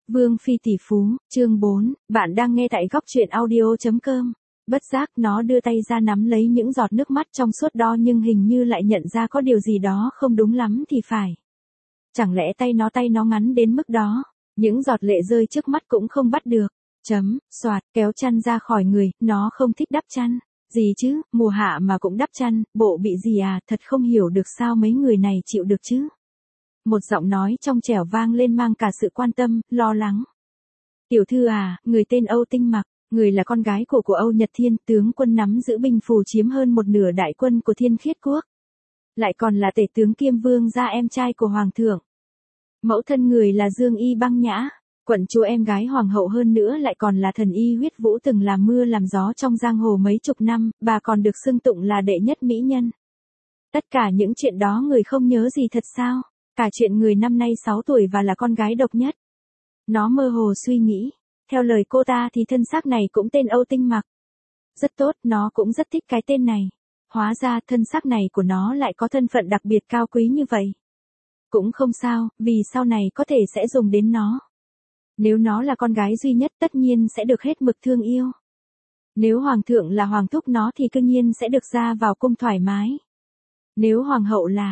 Vương Phi tỷ phú, chương 4, bạn đang nghe tại góc truyện audio.com. Bất giác nó đưa tay ra nắm lấy những giọt nước mắt trong suốt đó nhưng hình như lại nhận ra có điều gì đó không đúng lắm thì phải. Chẳng lẽ tay nó ngắn đến mức đó, những giọt lệ rơi trước mắt cũng không bắt được. Soạt, kéo chăn ra khỏi người, nó không thích đắp chăn. Gì chứ, mùa hạ mà cũng đắp chăn, bộ bị gì à, thật không hiểu được sao mấy người này chịu được chứ. Một giọng nói trong trẻo vang lên mang cả sự quan tâm, lo lắng. Tiểu thư à, người tên Âu Tinh Mặc, người là con gái của Âu Nhật Thiên, tướng quân nắm giữ binh phù chiếm hơn một nửa đại quân của Thiên Khiết Quốc. Lại còn là tể tướng kiêm vương gia em trai của Hoàng thượng. Mẫu thân người là Dương Y Băng Nhã, quận chúa em gái Hoàng hậu hơn nữa lại còn là thần y huyết vũ từng làm mưa làm gió trong giang hồ mấy chục năm, bà còn được xưng tụng là đệ nhất mỹ nhân. Tất cả những chuyện đó người không nhớ gì thật sao? Cả chuyện người năm nay 6 tuổi và là con gái độc nhất. Nó mơ hồ suy nghĩ. Theo lời cô ta thì thân xác này cũng tên Âu Tinh Mặc. Rất tốt, nó cũng rất thích cái tên này. Hóa ra thân xác này của nó lại có thân phận đặc biệt cao quý như vậy. Cũng không sao, vì sau này có thể sẽ dùng đến nó. Nếu nó là con gái duy nhất tất nhiên sẽ được hết mực thương yêu. Nếu hoàng thượng là hoàng thúc nó thì đương nhiên sẽ được ra vào cung thoải mái. Nếu hoàng hậu là,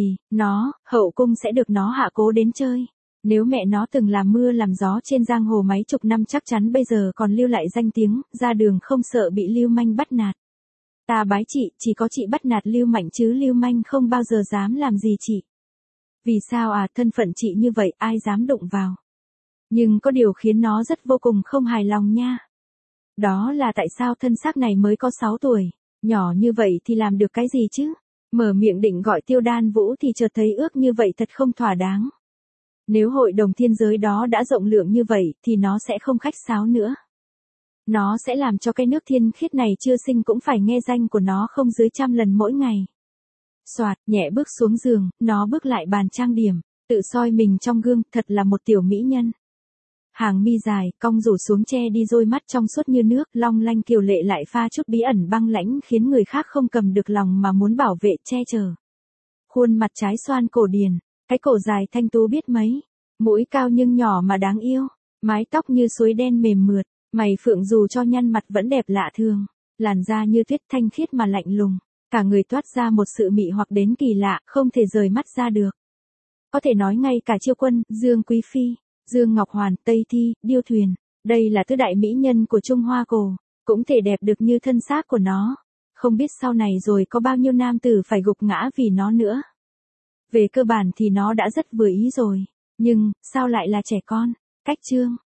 hậu cung sẽ được nó hạ cố đến chơi. Nếu mẹ nó từng làm mưa làm gió trên giang hồ mấy chục năm chắc chắn bây giờ còn lưu lại danh tiếng, ra đường không sợ bị lưu manh bắt nạt. Ta bái chị, chỉ có chị bắt nạt lưu mạnh chứ lưu manh không bao giờ dám làm gì chị. Vì sao à, thân phận chị như vậy ai dám đụng vào. Nhưng có điều khiến nó rất vô cùng không hài lòng nha. Đó là tại sao thân xác này mới có 6 tuổi, nhỏ như vậy thì làm được cái gì chứ? Mở miệng định gọi Tiêu Đan Vũ thì chợt thấy ước như vậy thật không thỏa đáng. Nếu hội đồng thiên giới đó đã rộng lượng như vậy thì nó sẽ không khách sáo nữa. Nó sẽ làm cho cái nước thiên khiết này chưa sinh cũng phải nghe danh của nó không dưới 100 lần mỗi ngày. Soạt, nhẹ bước xuống giường, nó bước lại bàn trang điểm, tự soi mình trong gương, thật là một tiểu mỹ nhân. Hàng mi dài, cong rủ xuống che đi đôi mắt trong suốt như nước, long lanh kiều lệ lại pha chút bí ẩn băng lãnh khiến người khác không cầm được lòng mà muốn bảo vệ che chở. Khuôn mặt trái xoan cổ điển, cái cổ dài thanh tú biết mấy, mũi cao nhưng nhỏ mà đáng yêu, mái tóc như suối đen mềm mượt, mày phượng dù cho nhăn mặt vẫn đẹp lạ thường, làn da như tuyết thanh khiết mà lạnh lùng, cả người toát ra một sự mị hoặc đến kỳ lạ, không thể rời mắt ra được. Có thể nói ngay cả Chiêu Quân, Dương Quý Phi, Dương Ngọc Hoàn, Tây Thi, Điêu Thuyền, đây là tứ đại mỹ nhân của Trung Hoa cổ, cũng thể đẹp được như thân xác của nó. Không biết sau này rồi có bao nhiêu nam tử phải gục ngã vì nó nữa. Về cơ bản thì nó đã rất vừa ý rồi, nhưng sao lại là trẻ con? Cách chương